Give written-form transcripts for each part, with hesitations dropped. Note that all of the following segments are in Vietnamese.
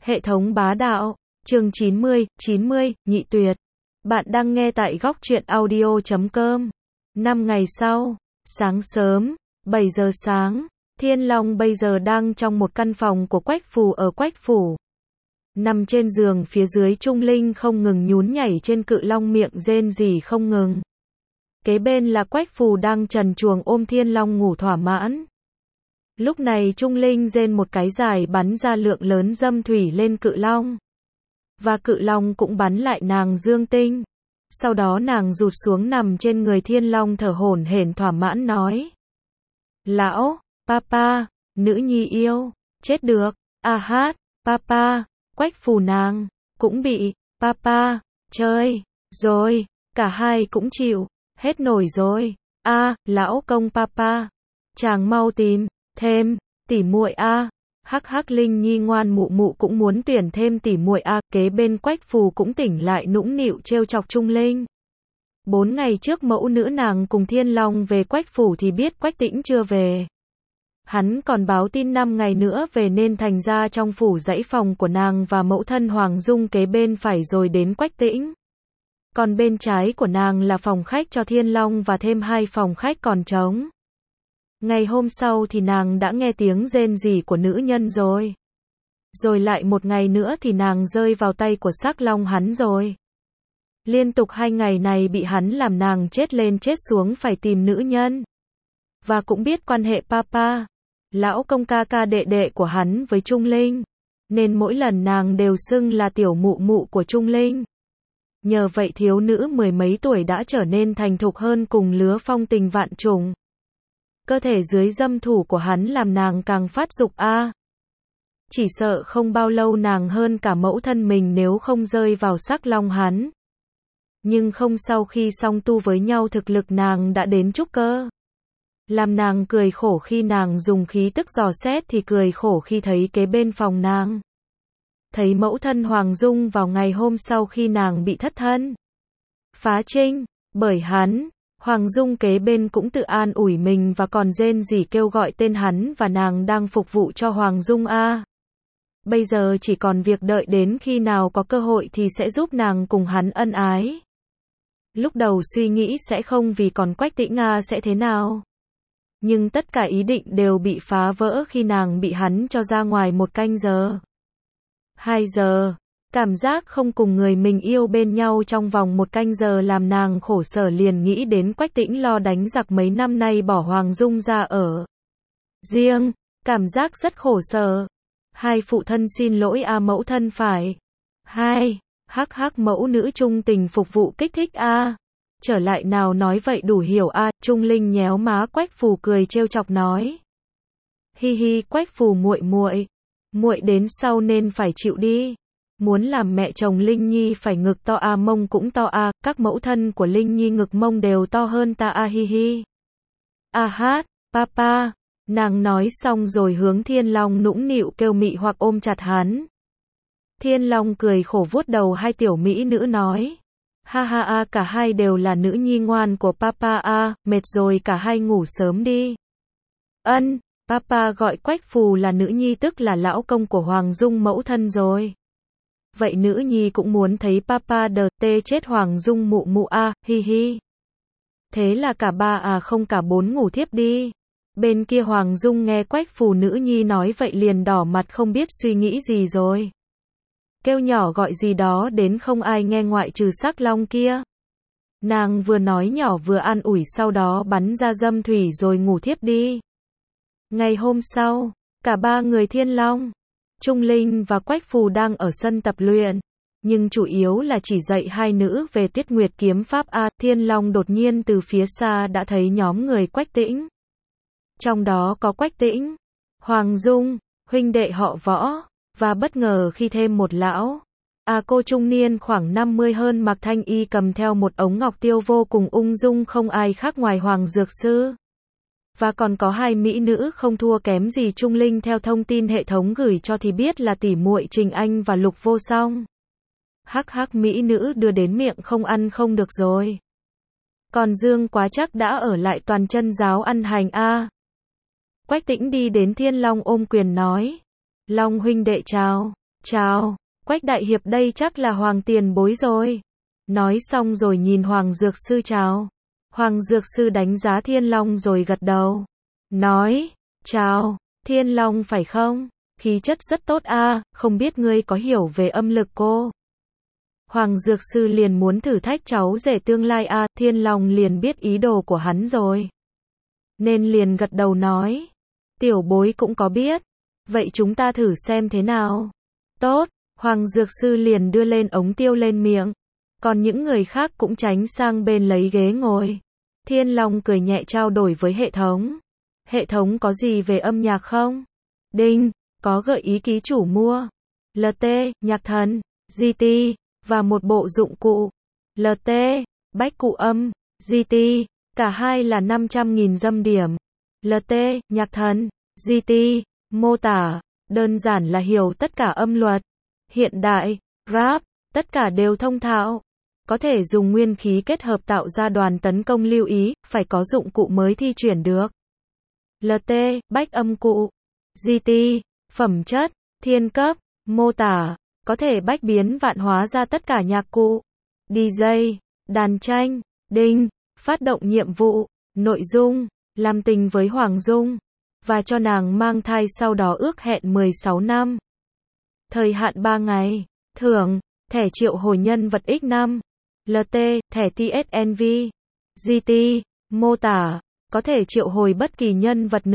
Hệ thống bá đạo, chương 90, nhị tuyệt. Bạn đang nghe tại góc truyện audio.com. 5 ngày sau, sáng sớm, 7 giờ sáng, Thiên Long bây giờ đang trong một căn phòng của Quách Phù ở Quách Phủ. Nằm trên giường phía dưới Trung Linh không ngừng nhún nhảy trên cự long miệng rên rỉ không ngừng. Kế bên là Quách Phù đang trần truồng ôm Thiên Long ngủ thỏa mãn. Lúc này Trung Linh rên một cái dài bắn ra lượng lớn dâm thủy lên cự long. Và cự long cũng bắn lại nàng dương tinh. Sau đó nàng rụt xuống nằm trên người Thiên Long thở hổn hển thỏa mãn nói. Lão, papa, nữ nhi yêu, chết được, hát, papa, Quách Phù nàng, cũng bị, papa, chơi, rồi, cả hai cũng chịu, hết nổi rồi, lão công papa, chàng mau tìm, thêm, tỉ muội hắc hắc Linh Nhi ngoan mụ mụ cũng muốn tuyển thêm tỉ muội kế bên Quách Phù cũng tỉnh lại nũng nịu trêu chọc Trung Linh. 4 ngày trước mẫu nữ nàng cùng Thiên Long về Quách Phủ thì biết Quách Tĩnh chưa về. Hắn còn báo tin 5 ngày nữa về nên thành ra trong phủ dãy phòng của nàng và mẫu thân Hoàng Dung kế bên phải rồi đến Quách Tĩnh. Còn bên trái của nàng là phòng khách cho Thiên Long và thêm 2 phòng khách còn trống. Ngày hôm sau thì nàng đã nghe tiếng rên rỉ của nữ nhân rồi. Rồi lại một ngày nữa thì nàng rơi vào tay của Sắc Long hắn rồi. Liên tục 2 ngày này bị hắn làm nàng chết lên chết xuống phải tìm nữ nhân. Và cũng biết quan hệ papa, lão công ca ca đệ đệ của hắn với Trung Linh. Nên mỗi lần nàng đều xưng là tiểu mụ mụ của Trung Linh. Nhờ vậy thiếu nữ 10 mấy tuổi đã trở nên thành thục hơn cùng lứa phong tình vạn trùng. Cơ thể dưới dâm thủ của hắn làm nàng càng phát dục Chỉ sợ không bao lâu nàng hơn cả mẫu thân mình nếu không rơi vào Sắc Long hắn. Nhưng không, sau khi song tu với nhau thực lực nàng đã đến trúc cơ. Làm nàng cười khổ khi nàng dùng khí tức dò xét thì cười khổ khi thấy kế bên phòng nàng. Thấy mẫu thân Hoàng Dung vào ngày hôm sau khi nàng bị thất thân. Phá trinh, bởi hắn. Hoàng Dung kế bên cũng tự an ủi mình và còn rên rỉ kêu gọi tên hắn và nàng đang phục vụ cho Hoàng Dung Bây giờ chỉ còn việc đợi đến khi nào có cơ hội thì sẽ giúp nàng cùng hắn ân ái. Lúc đầu suy nghĩ sẽ không vì còn Quách Tĩnh sẽ thế nào. Nhưng tất cả ý định đều bị phá vỡ khi nàng bị hắn cho ra ngoài 1 canh giờ. 2 giờ. Cảm giác không cùng người mình yêu bên nhau trong vòng 1 canh giờ làm nàng khổ sở liền nghĩ đến Quách Tĩnh lo đánh giặc mấy năm nay bỏ Hoàng Dung ra ở riêng, cảm giác rất khổ sở. Hai phụ thân xin lỗi mẫu thân phải. Hắc hắc mẫu nữ trung tình phục vụ kích thích Trở lại nào nói vậy đủ hiểu Trung Linh nhéo má Quách Phù cười trêu chọc nói. Hi hi Quách Phù muội đến sau nên phải chịu đi. Muốn làm mẹ chồng Linh Nhi phải ngực to mông cũng to các mẫu thân của Linh Nhi ngực mông đều to hơn ta hi hi. Hát, papa, nàng nói xong rồi hướng Thiên Long nũng nịu kêu mị hoặc ôm chặt hắn. Thiên Long cười khổ vuốt đầu hai tiểu mỹ nữ nói. Ha cả hai đều là nữ nhi ngoan của papa mệt rồi cả hai ngủ sớm đi. Papa gọi Quách Phù là nữ nhi tức là lão công của Hoàng Dung mẫu thân rồi. Vậy nữ nhi cũng muốn thấy papa đờ tê chết Hoàng Dung mụ mụ hi hi. Thế là cả 3 không cả 4 ngủ thiếp đi. Bên kia Hoàng Dung nghe Quách Phù nữ nhi nói vậy liền đỏ mặt không biết suy nghĩ gì rồi. Kêu nhỏ gọi gì đó đến không ai nghe ngoại trừ Sắc Long kia. Nàng vừa nói nhỏ vừa an ủi sau đó bắn ra dâm thủy rồi ngủ thiếp đi. Ngày hôm sau, cả 3 người Thiên Long, Trung Linh và Quách Phù đang ở sân tập luyện. Nhưng chủ yếu là chỉ dạy hai nữ về Tuyết Nguyệt kiếm pháp Thiên Long đột nhiên từ phía xa đã thấy nhóm người Quách Tĩnh. Trong đó có Quách Tĩnh, Hoàng Dung, huynh đệ họ Võ. Và bất ngờ khi thêm một lão cô trung niên khoảng 50 hơn mặc thanh y cầm theo một ống ngọc tiêu vô cùng ung dung không ai khác ngoài Hoàng Dược Sư. Và còn có 2 mỹ nữ không thua kém gì Trung Linh theo thông tin hệ thống gửi cho thì biết là tỷ muội Trình Anh và Lục Vô Song. Hắc hắc mỹ nữ đưa đến miệng không ăn không được rồi. Còn Dương Quá chắc đã ở lại toàn chân giáo ăn hành Quách Tĩnh đi đến Thiên Long ôm quyền nói. Long huynh đệ chào. chào, Quách đại hiệp đây chắc là Hoàng tiền bối rồi. Nói xong rồi nhìn Hoàng Dược Sư chào. Hoàng Dược Sư đánh giá Thiên Long rồi gật đầu. Nói, chào, Thiên Long phải không? Khí chất rất tốt a, không biết ngươi có hiểu về âm lực cô? Hoàng Dược Sư liền muốn thử thách cháu rể tương lai a, Thiên Long liền biết ý đồ của hắn rồi. Nên liền gật đầu nói. Tiểu bối cũng có biết. Vậy chúng ta thử xem thế nào. Tốt, Hoàng Dược Sư liền đưa lên ống tiêu lên miệng. Còn những người khác cũng tránh sang bên lấy ghế ngồi. Thiên Long cười nhẹ trao đổi với hệ thống. Hệ thống có gì về âm nhạc không? Đinh, có gợi ý ký chủ mua. LT, nhạc thần, GT, và một bộ dụng cụ. LT, bách cụ âm, GT, cả hai là 500.000 dâm điểm. LT, nhạc thần, GT, mô tả, đơn giản là hiểu tất cả âm luật. Hiện đại, rap, tất cả đều thông thạo. Có thể dùng nguyên khí kết hợp tạo ra đoàn tấn công lưu ý, phải có dụng cụ mới thi chuyển được. LT, bách âm cụ. GT, phẩm chất, thiên cấp, mô tả, có thể bách biến vạn hóa ra tất cả nhạc cụ. DJ, đàn tranh, đinh, phát động nhiệm vụ, nội dung, làm tình với Hoàng Dung, và cho nàng mang thai sau đó ước hẹn 16 năm. Thời hạn 3 ngày, thưởng, thẻ triệu hồi nhân vật X5, LT, thẻ TSNV, GT, mô tả, có thể triệu hồi bất kỳ nhân vật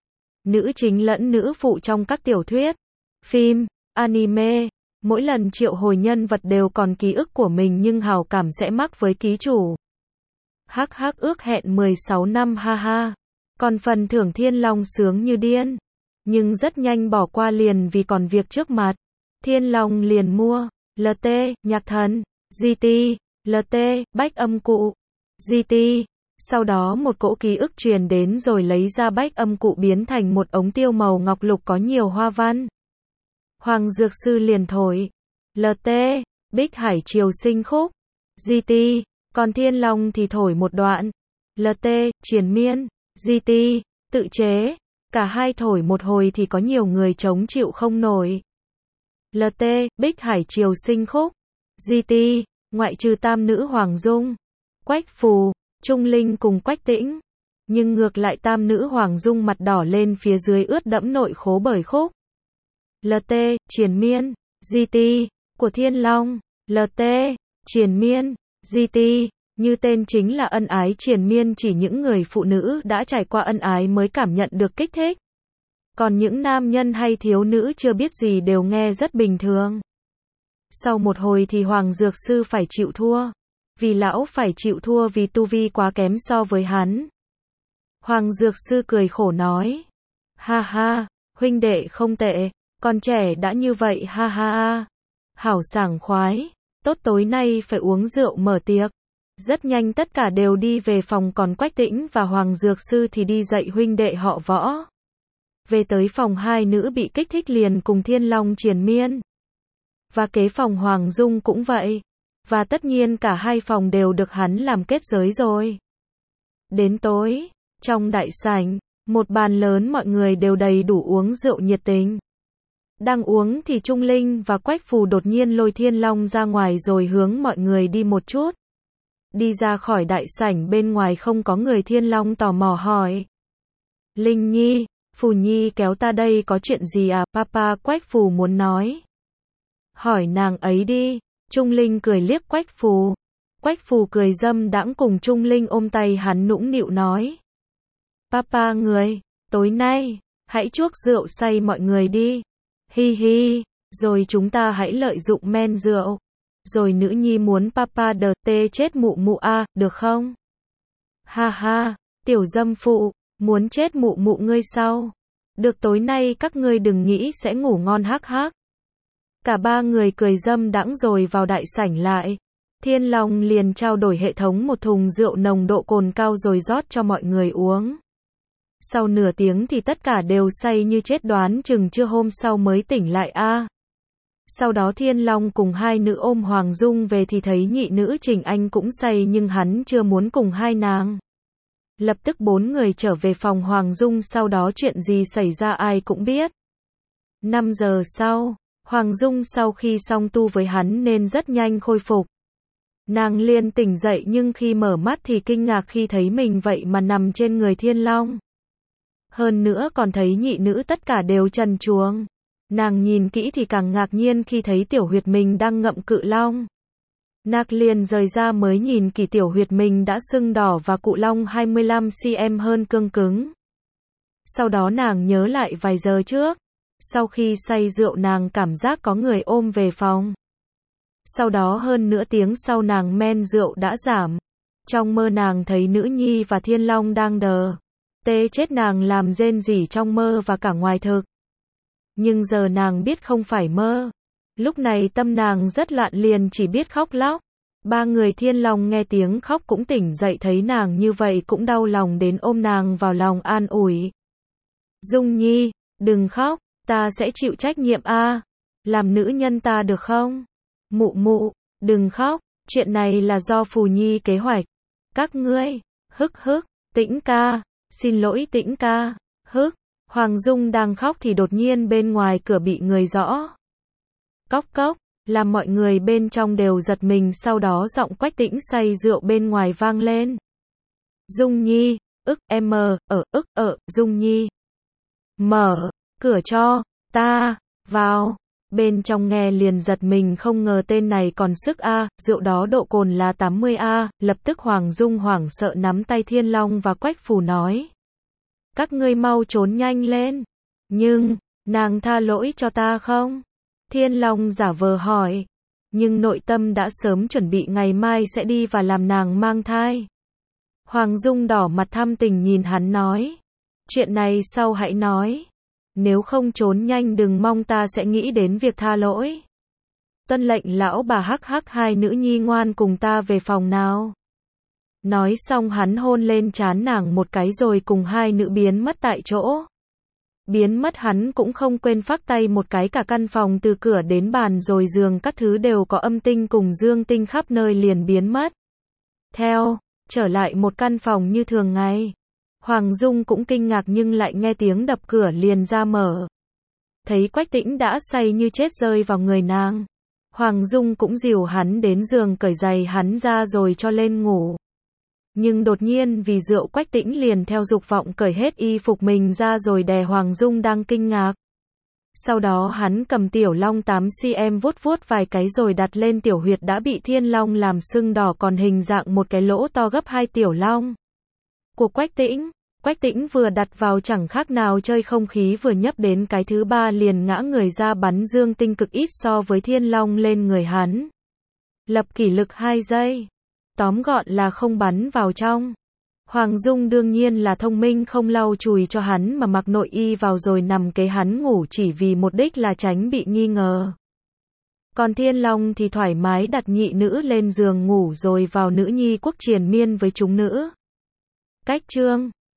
nữ chính lẫn nữ phụ trong các tiểu thuyết, phim, anime. Mỗi lần triệu hồi nhân vật đều còn ký ức của mình nhưng hào cảm sẽ mắc với ký chủ. Hắc hắc ước hẹn 16 năm ha ha. Còn phần thưởng Thiên Long sướng như điên. Nhưng rất nhanh bỏ qua liền vì còn việc trước mặt. Thiên Long liền mua. LT, nhạc thần, GT, LT, bách âm cụ, GT. Sau đó một cỗ ký ức truyền đến rồi lấy ra bách âm cụ biến thành một ống tiêu màu ngọc lục có nhiều hoa văn. Hoàng Dược Sư liền thổi. LT, Bích Hải Triều Sinh Khúc, GT. Còn Thiên Long thì thổi một đoạn. LT, Triền Miên, GT, tự chế. Cả hai thổi một hồi thì có nhiều người chống chịu không nổi. LT, Bích Hải Triều Sinh Khúc, GT, ngoại trừ tam nữ Hoàng Dung, Quách Phù, Trung Linh cùng Quách Tĩnh. Nhưng ngược lại tam nữ Hoàng Dung mặt đỏ lên phía dưới ướt đẫm nội khố bởi khúc. LT, Triền Miên, GT, của Thiên Long. LT, Triền Miên, GT, như tên chính là ân ái triền miên, chỉ những người phụ nữ đã trải qua ân ái mới cảm nhận được kích thích. Còn những nam nhân hay thiếu nữ chưa biết gì đều nghe rất bình thường. Sau một hồi thì Hoàng Dược Sư phải chịu thua. Vì lão phải chịu thua vì tu vi quá kém so với hắn. Hoàng Dược Sư cười khổ nói. Ha ha, huynh đệ không tệ, còn trẻ đã như vậy ha ha ha. Hảo sảng khoái, tốt tối nay phải uống rượu mở tiệc. Rất nhanh tất cả đều đi về phòng còn Quách Tĩnh và Hoàng Dược Sư thì đi dạy huynh đệ họ Võ. Về tới phòng hai nữ bị kích thích liền cùng Thiên Long triền miên. Và kế phòng Hoàng Dung cũng vậy. Và tất nhiên cả hai phòng đều được hắn làm kết giới rồi. Đến tối, trong đại sảnh, một bàn lớn mọi người đều đầy đủ uống rượu nhiệt tình. Đang uống thì Trung Linh và Quách Phù đột nhiên lôi Thiên Long ra ngoài rồi hướng mọi người đi một chút. Đi ra khỏi đại sảnh bên ngoài không có người, Thiên Long tò mò hỏi. Linh Nhi, Phù Nhi kéo ta đây có chuyện gì à? Papa, Quách Phù muốn nói. Hỏi nàng ấy đi. Trung Linh cười liếc Quách Phù. Quách Phù cười dâm đãng cùng Trung Linh ôm tay hắn nũng nịu nói. Papa người, tối nay, hãy chuốc rượu say mọi người đi. Hi hi, rồi chúng ta hãy lợi dụng men rượu. Rồi nữ nhi muốn papa đờ tê chết mụ mụ a, được không? Ha ha, tiểu dâm phụ, muốn chết mụ mụ ngươi sao? Được, tối nay các ngươi đừng nghĩ sẽ ngủ ngon hắc hắc. Cả ba người cười dâm đãng rồi vào đại sảnh lại. Thiên Long liền trao đổi hệ thống một thùng rượu nồng độ cồn cao rồi rót cho mọi người uống. Sau nửa tiếng thì tất cả đều say như chết, đoán chừng trưa hôm sau mới tỉnh lại a. Sau đó Thiên Long cùng hai nữ ôm Hoàng Dung về thì thấy nhị nữ Trình Anh cũng say nhưng hắn chưa muốn cùng hai nàng. Lập tức bốn người trở về phòng Hoàng Dung, sau đó chuyện gì xảy ra ai cũng biết. 5 giờ sau, Hoàng Dung sau khi song tu với hắn nên rất nhanh khôi phục. Nàng liền tỉnh dậy nhưng khi mở mắt thì kinh ngạc khi thấy mình vậy mà nằm trên người Thiên Long. Hơn nữa còn thấy nhị nữ tất cả đều trần truồng. Nàng nhìn kỹ thì càng ngạc nhiên khi thấy tiểu huyệt mình đang ngậm cự long. Nàng liền rời ra mới nhìn kỹ tiểu huyệt mình đã sưng đỏ và cụ long 25cm hơn cương cứng. Sau đó nàng nhớ lại vài giờ trước. Sau khi say rượu nàng cảm giác có người ôm về phòng. Sau đó hơn nửa tiếng sau nàng men rượu đã giảm. Trong mơ nàng thấy nữ nhi và Thiên Long đang đờ. Tê chết nàng làm rên rỉ trong mơ và cả ngoài thực. Nhưng giờ nàng biết không phải mơ. Lúc này tâm nàng rất loạn liền chỉ biết khóc lóc. Ba người Thiên Long nghe tiếng khóc cũng tỉnh dậy thấy nàng như vậy cũng đau lòng đến ôm nàng vào lòng an ủi. Dung Nhi, đừng khóc, ta sẽ chịu trách nhiệm a. Làm nữ nhân ta được không? Mụ mụ, đừng khóc, chuyện này là do Phù Nhi kế hoạch. Các ngươi, hức, Tĩnh ca, xin lỗi Tĩnh ca, hức. Hoàng Dung đang khóc thì đột nhiên bên ngoài cửa bị người gõ. Cốc cốc, làm mọi người bên trong đều giật mình, sau đó giọng Quách Tĩnh say rượu bên ngoài vang lên. Dung Nhi, Dung Nhi. Mở cửa cho ta vào. Bên trong nghe liền giật mình không ngờ tên này còn sức a, rượu đó độ cồn là 80 a, lập tức Hoàng Dung hoảng sợ nắm tay Thiên Long và Quách Phù nói. Các ngươi mau trốn nhanh lên. Nhưng, nàng tha lỗi cho ta không? Thiên Long giả vờ hỏi. Nhưng nội tâm đã sớm chuẩn bị ngày mai sẽ đi và làm nàng mang thai. Hoàng Dung đỏ mặt thâm tình nhìn hắn nói. Chuyện này sau hãy nói. Nếu không trốn nhanh đừng mong ta sẽ nghĩ đến việc tha lỗi. Tuân lệnh lão bà, hắc hắc, hai nữ nhi ngoan cùng ta về phòng nào. Nói xong hắn hôn lên trán nàng một cái rồi cùng hai nữ biến mất tại chỗ. Biến mất hắn cũng không quên phác tay một cái, cả căn phòng từ cửa đến bàn rồi giường các thứ đều có âm tinh cùng dương tinh khắp nơi liền biến mất. Trở lại một căn phòng như thường ngày. Hoàng Dung cũng kinh ngạc nhưng lại nghe tiếng đập cửa liền ra mở. Thấy Quách Tĩnh đã say như chết rơi vào người nàng. Hoàng Dung cũng dìu hắn đến giường cởi giày hắn ra rồi cho lên ngủ. Nhưng đột nhiên vì rượu Quách Tĩnh liền theo dục vọng cởi hết y phục mình ra rồi đè Hoàng Dung đang kinh ngạc. Sau đó hắn cầm tiểu long 8cm vuốt vài cái rồi đặt lên tiểu huyệt đã bị Thiên Long làm sưng đỏ còn hình dạng một cái lỗ to gấp 2 tiểu long. Của Quách Tĩnh. Quách Tĩnh vừa đặt vào chẳng khác nào chơi không khí, vừa nhấp đến cái thứ ba liền ngã người ra, bắn dương tinh cực ít so với Thiên Long lên người hắn. Lập kỷ lục 2 giây. Tóm gọn là không bắn vào trong. Hoàng Dung đương nhiên là thông minh không lau chùi cho hắn mà mặc nội y vào rồi nằm kế hắn ngủ chỉ vì mục đích là tránh bị nghi ngờ. Còn Thiên Long thì thoải mái đặt nhị nữ lên giường ngủ rồi vào nữ nhi quốc triền miên với chúng nữ. Cách chương